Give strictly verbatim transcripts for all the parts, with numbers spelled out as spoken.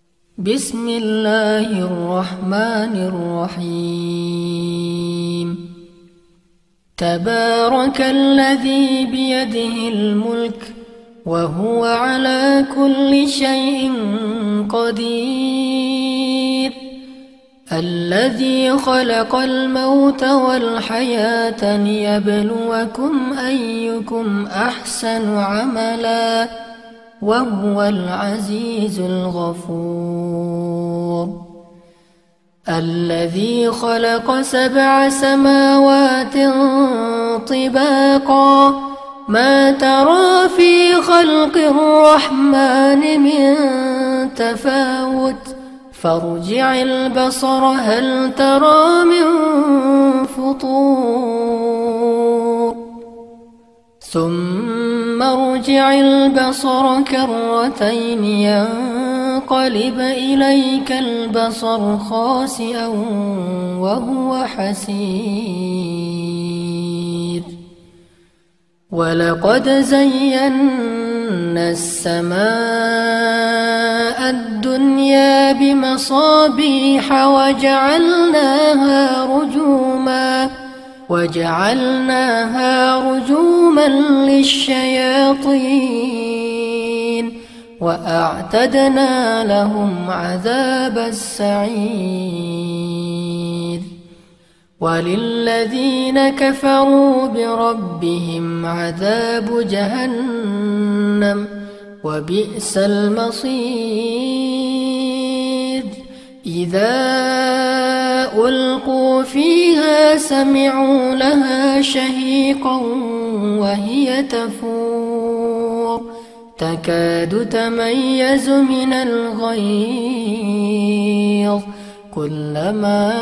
بسم الله الرحمن الرحيم تبارك الذي بيده الملك وهو على كل شيء قدير الذي خلق الموت والحياة ليبلوكم أيكم أحسن عملا وهو العزيز الغفور الذي خلق سبع سماوات طباقا ما ترى في خلق الرحمن من تفاوت فارجع البصر هل ترى من فطور ثم ارجع البصر كرتين ينقلب إليك البصر خاسئا وهو حسير ولقد زينا السماء الدنيا بمصابيح وجعلناها رجوما وجعلناها رجوما للشياطين وأعتدنا لهم عذاب السعير وللذين كفروا بربهم عذاب جهنم وبئس المصير إذا ألقوا فيها سمعوا لها شهيقا وهي تفور تكاد تميز من الغيظ كلما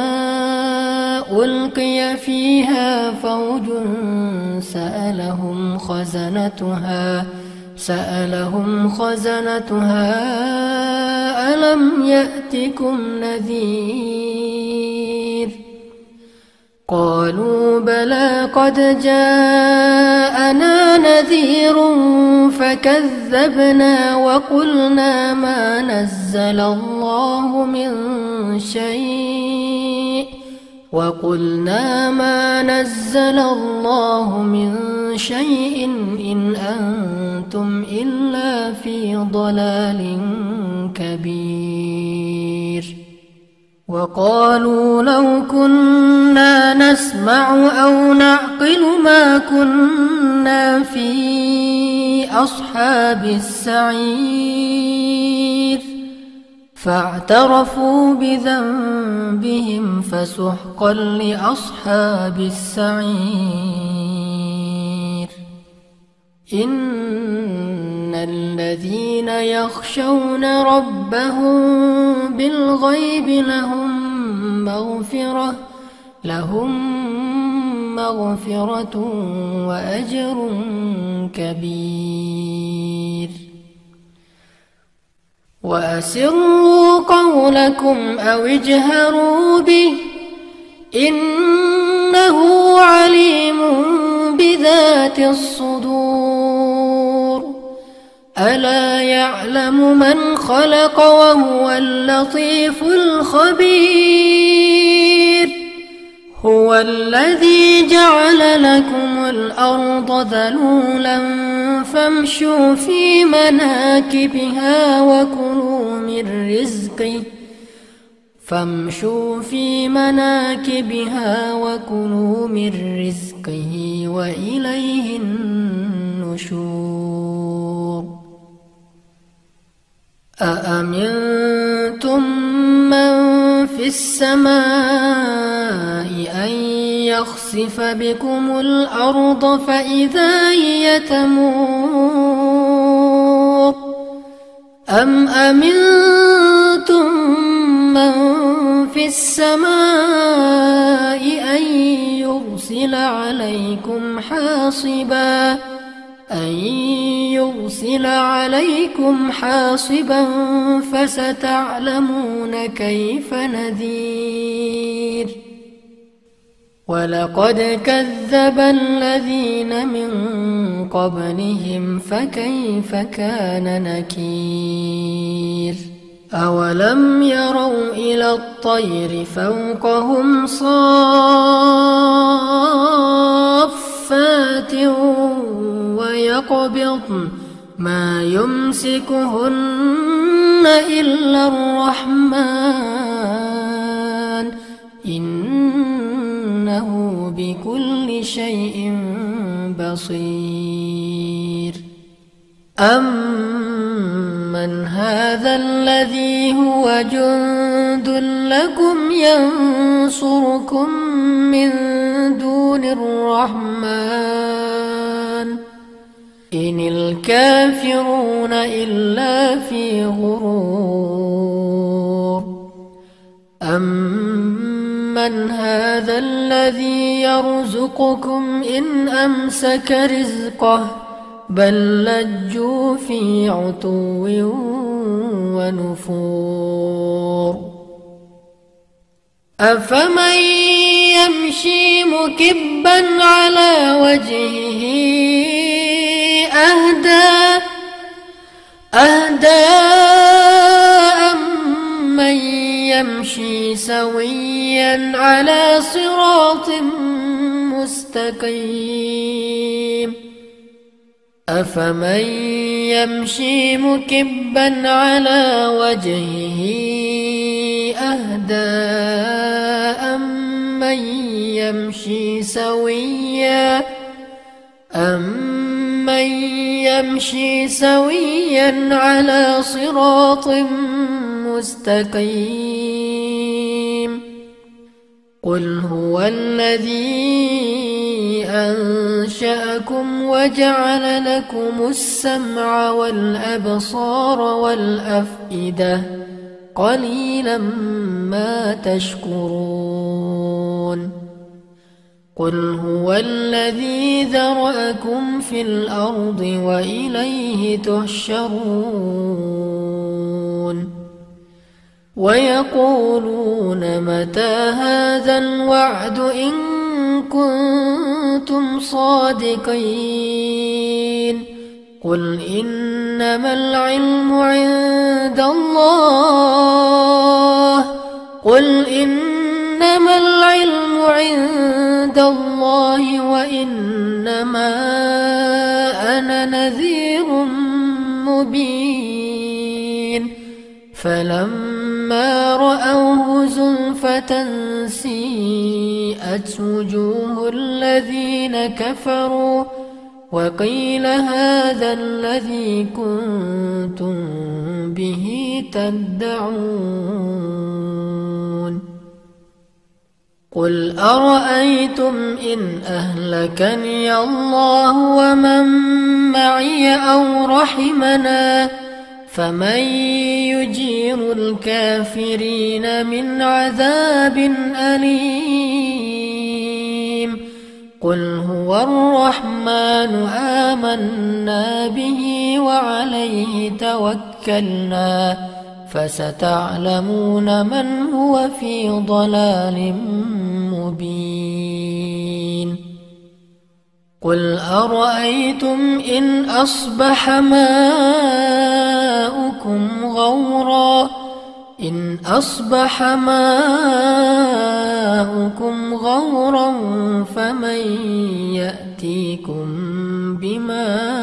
ألقي فيها فوج سألهم خزنتها سألهم خزنتها ألم يأتكم نذير قالوا بلى قد جاءنا نذير فكذبنا وقلنا ما نزل الله من شيء وقلنا ما نزل الله من شيء إن أنتم إلا في ضلال كبير وقالوا لو كنا نسمع أو نعقل ما كنا في أصحاب السعير فاعترفوا بذنبهم فسحقا لأصحاب السعير إن الذين يخشون ربهم بالغيب لهم مغفرة لهم مغفرة وأجر كبير وأسروا قولكم أو اجهروا به إنه عليم بذات الصدور ألا يعلم من خلق وهو اللطيف الخبير هو الذي جعل لكم الأرض ذلولا فامشوا في مناكبها وكلوا من رزقه فامشوا في مناكبها وكلوا من رزقه وإليه النشور أأمنتم من في السماء أن يخسف بكم الأرض فإذا هي تمور أم أمنتم من في السماء أن يرسل عليكم حاصبا أن يرسل عليكم حاصبا فستعلمون كيف نذير ولقد كذب الذين من قبلهم فكيف كان نكير أولم يروا إلى الطير فوقهم صافات ويقبضن ما يمسكهن إلا الرحمن إنه بكل شيء بصير. أمن هذا الذي هو جند لكم ينصركم من دون الرحمن إن الكافرون إلا في غرور. أمن هذا الذي يرزقكم إن أمسك رزقه بل لجوا في عتو ونفور. أفمن يمشي مكبا على وجهه أهدى أهدى أمن يمشي سويا على صراط مستقيم. أفمن يمشي مكبا على وجهه أهدى أمن يمشي سويا أمن يمشي سويا على صراط مستقيم. قل هو الذي أنشأكم وجعل لكم السمع والأبصار والأفئدة قليلا ما تشكرون. قل هو الذي ذرأكم في الأرض وإليه تحشرون. ويقولون متى هذا الوعد إن كنتم صادقين. قل إنما العلم عند الله قل إنما العلم عند الله وإنما أنا نذير مبين. فلما رأوه زلفة سيئت وجوه الذين كفروا وقيل هذا الذي كنتم به تدعون. قل أرأيتم إن أهلكني الله ومن معي أو رحمنا فمن يجير الكافرين من عذاب أليم. قل هو الرحمن آمنا به وعليه توكلنا فستعلمون من هو في ضلال مبين. قل أرأيتم إن أصبح ماؤكم غورا إن أصبح ماؤكم غورا فمن يأتيكم بماء